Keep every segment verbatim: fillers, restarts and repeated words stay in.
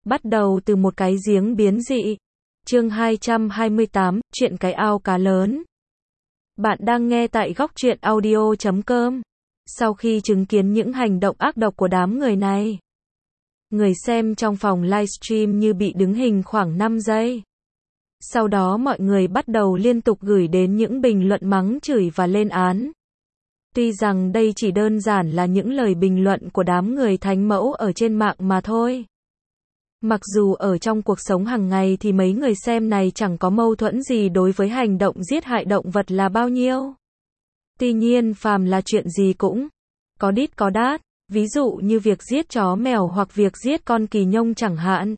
Bắt đầu từ một cái giếng biến dị. Chương hai trăm hai mươi tám, chuyện cái ao cá lớn. Bạn đang nghe tại góc truyện audio chấm com. Sau khi chứng kiến những hành động ác độc của đám người này, người xem trong phòng livestream như bị đứng hình khoảng năm giây. Sau đó mọi người bắt đầu liên tục gửi đến những bình luận mắng chửi và lên án. Tuy rằng đây chỉ đơn giản là những lời bình luận của đám người thánh mẫu ở trên mạng mà thôi. Mặc dù ở trong cuộc sống hàng ngày thì mấy người xem này chẳng có mâu thuẫn gì đối với hành động giết hại động vật là bao nhiêu. Tuy nhiên phàm là chuyện gì cũng có đít có đát, ví dụ như việc giết chó mèo hoặc việc giết con kỳ nhông chẳng hạn.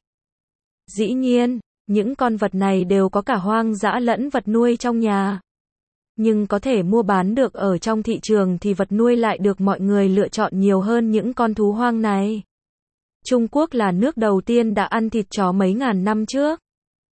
Dĩ nhiên, những con vật này đều có cả hoang dã lẫn vật nuôi trong nhà. Nhưng có thể mua bán được ở trong thị trường thì vật nuôi lại được mọi người lựa chọn nhiều hơn những con thú hoang này. Trung Quốc là nước đầu tiên đã ăn thịt chó mấy ngàn năm trước.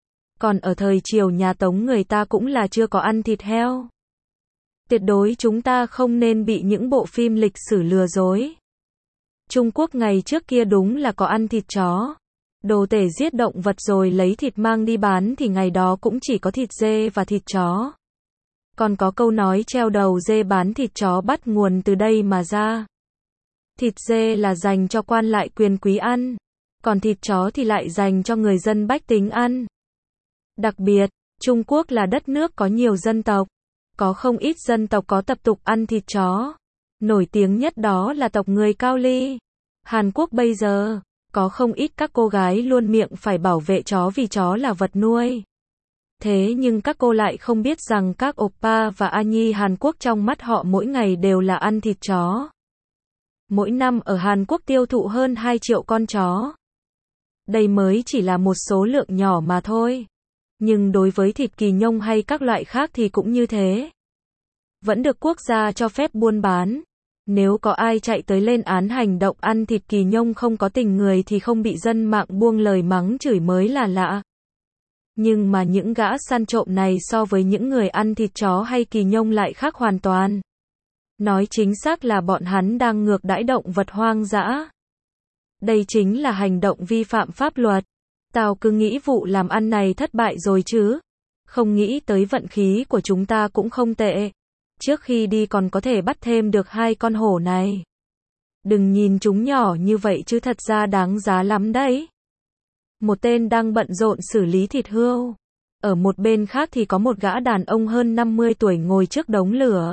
Còn ở thời triều nhà Tống người ta cũng là chưa có ăn thịt heo. Tuyệt đối chúng ta không nên bị những bộ phim lịch sử lừa dối. Trung Quốc ngày trước kia đúng là có ăn thịt chó. Đồ tể giết động vật rồi lấy thịt mang đi bán thì ngày đó cũng chỉ có thịt dê và thịt chó. Còn có câu nói treo đầu dê bán thịt chó bắt nguồn từ đây mà ra. Thịt dê là dành cho quan lại quyền quý ăn, còn thịt chó thì lại dành cho người dân bách tính ăn. Đặc biệt, Trung Quốc là đất nước có nhiều dân tộc, có không ít dân tộc có tập tục ăn thịt chó. Nổi tiếng nhất đó là tộc người Cao Ly. Hàn Quốc bây giờ, có không ít các cô gái luôn miệng phải bảo vệ chó vì chó là vật nuôi. Thế nhưng các cô lại không biết rằng các oppa và a nhi Hàn Quốc trong mắt họ mỗi ngày đều là ăn thịt chó. Mỗi năm ở Hàn Quốc tiêu thụ hơn hai triệu con chó. Đây mới chỉ là một số lượng nhỏ mà thôi. Nhưng đối với thịt kỳ nhông hay các loại khác thì cũng như thế. Vẫn được quốc gia cho phép buôn bán. Nếu có ai chạy tới lên án hành động ăn thịt kỳ nhông không có tình người thì không bị dân mạng buông lời mắng chửi mới là lạ. Nhưng mà những gã săn trộm này so với những người ăn thịt chó hay kỳ nhông lại khác hoàn toàn. Nói chính xác là bọn hắn đang ngược đãi động vật hoang dã. Đây chính là hành động vi phạm pháp luật. Tao cứ nghĩ vụ làm ăn này thất bại rồi chứ. Không nghĩ tới vận khí của chúng ta cũng không tệ. Trước khi đi còn có thể bắt thêm được hai con hổ này. Đừng nhìn chúng nhỏ như vậy chứ thật ra đáng giá lắm đấy. Một tên đang bận rộn xử lý thịt hươu. Ở một bên khác thì có một gã đàn ông hơn năm mươi tuổi ngồi trước đống lửa.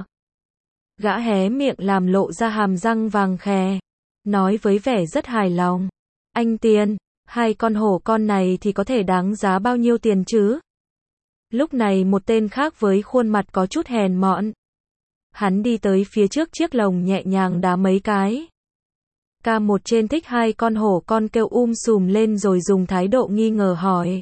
Gã hé miệng làm lộ ra hàm răng vàng khè. Nói với vẻ rất hài lòng. Anh Tiền, hai con hổ con này thì có thể đáng giá bao nhiêu tiền chứ? Lúc này một tên khác với khuôn mặt có chút hèn mọn. Hắn đi tới phía trước chiếc lồng nhẹ nhàng đá mấy cái. Ca một trên thích hai con hổ con kêu um sùm lên rồi dùng thái độ nghi ngờ hỏi.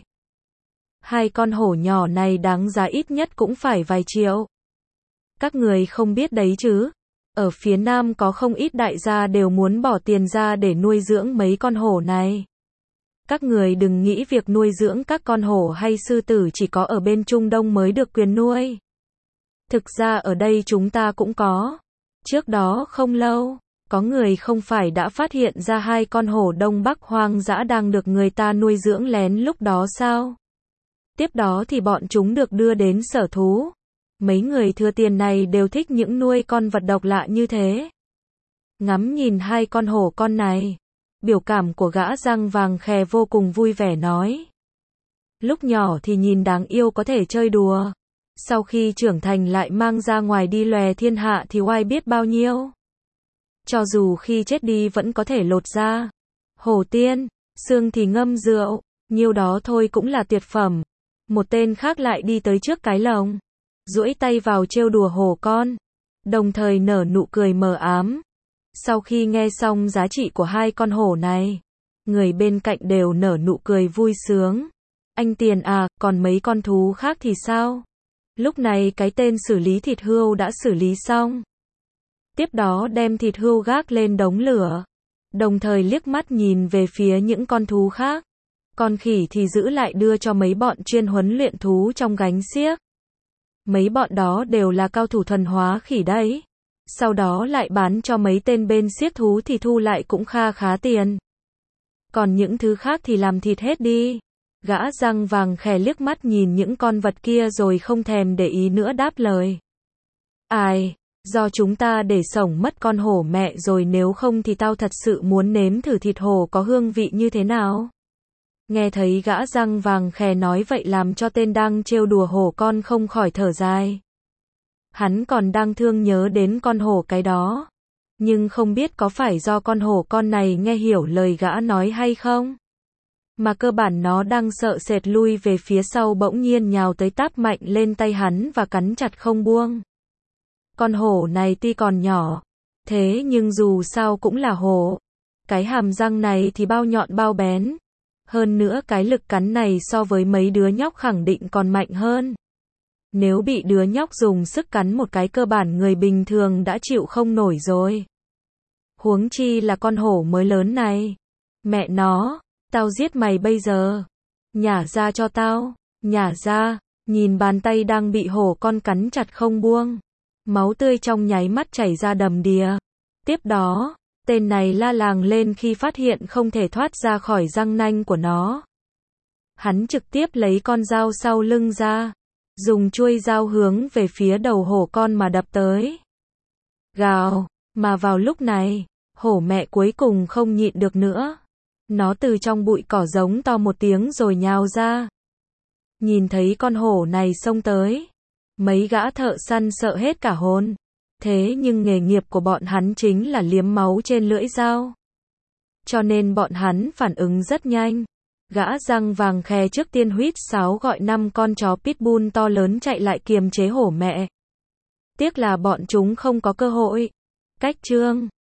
Hai con hổ nhỏ này đáng giá ít nhất cũng phải vài triệu. Các người không biết đấy chứ. Ở phía Nam có không ít đại gia đều muốn bỏ tiền ra để nuôi dưỡng mấy con hổ này. Các người đừng nghĩ việc nuôi dưỡng các con hổ hay sư tử chỉ có ở bên Trung Đông mới được quyền nuôi. Thực ra ở đây chúng ta cũng có. Trước đó không lâu, có người không phải đã phát hiện ra hai con hổ Đông Bắc hoang dã đang được người ta nuôi dưỡng lén lúc đó sao? Tiếp đó thì bọn chúng được đưa đến sở thú. Mấy người thừa tiền này đều thích những nuôi con vật độc lạ như thế. Ngắm nhìn hai con hổ con này, biểu cảm của gã răng vàng khè vô cùng vui vẻ nói. Lúc nhỏ thì nhìn đáng yêu có thể chơi đùa. Sau khi trưởng thành lại mang ra ngoài đi lòe thiên hạ thì oai biết bao nhiêu. Cho dù khi chết đi vẫn có thể lột da. Hổ tiên, xương thì ngâm rượu, nhiêu đó thôi cũng là tuyệt phẩm. Một tên khác lại đi tới trước cái lồng, duỗi tay vào trêu đùa hổ con, đồng thời nở nụ cười mờ ám. Sau khi nghe xong giá trị của hai con hổ này, người bên cạnh đều nở nụ cười vui sướng. Anh Tiền à, còn mấy con thú khác thì sao? Lúc này cái tên xử lý thịt hươu đã xử lý xong. Tiếp đó đem thịt hươu gác lên đống lửa, đồng thời liếc mắt nhìn về phía những con thú khác. Con khỉ thì giữ lại đưa cho mấy bọn chuyên huấn luyện thú trong gánh xiếc. Mấy bọn đó đều là cao thủ thuần hóa khỉ đấy. Sau đó lại bán cho mấy tên bên xiếc thú thì thu lại cũng kha khá tiền. Còn những thứ khác thì làm thịt hết đi. Gã răng vàng khè liếc mắt nhìn những con vật kia rồi không thèm để ý nữa đáp lời. Ai, do chúng ta để sổng mất con hổ mẹ rồi, nếu không thì tao thật sự muốn nếm thử thịt hổ có hương vị như thế nào. Nghe thấy gã răng vàng khè nói vậy làm cho tên đang trêu đùa hổ con không khỏi thở dài. Hắn còn đang thương nhớ đến con hổ cái đó. Nhưng không biết có phải do con hổ con này nghe hiểu lời gã nói hay không? Mà cơ bản nó đang sợ sệt lui về phía sau, bỗng nhiên nhào tới táp mạnh lên tay hắn và cắn chặt không buông. Con hổ này tuy còn nhỏ, thế nhưng dù sao cũng là hổ. Cái hàm răng này thì bao nhọn bao bén. Hơn nữa cái lực cắn này so với mấy đứa nhóc khẳng định còn mạnh hơn. Nếu bị đứa nhóc dùng sức cắn một cái, cơ bản người bình thường đã chịu không nổi rồi. Huống chi là con hổ mới lớn này. Mẹ nó, tao giết mày bây giờ. Nhả ra cho tao, nhả ra. Nhìn bàn tay đang bị hổ con cắn chặt không buông. Máu tươi trong nháy mắt chảy ra đầm đìa. Tiếp đó, tên này la làng lên khi phát hiện không thể thoát ra khỏi răng nanh của nó. Hắn trực tiếp lấy con dao sau lưng ra, dùng chuôi dao hướng về phía đầu hổ con mà đập tới. Gào, mà vào lúc này, hổ mẹ cuối cùng không nhịn được nữa. Nó từ trong bụi cỏ giống to một tiếng rồi nhào ra. Nhìn thấy con hổ này xông tới, mấy gã thợ săn sợ hết cả hồn. Thế nhưng nghề nghiệp của bọn hắn chính là liếm máu trên lưỡi dao. Cho nên bọn hắn phản ứng rất nhanh. Gã răng vàng khè trước tiên huýt sáo gọi năm con chó pitbull to lớn chạy lại kiềm chế hổ mẹ. Tiếc là bọn chúng không có cơ hội. Cách chương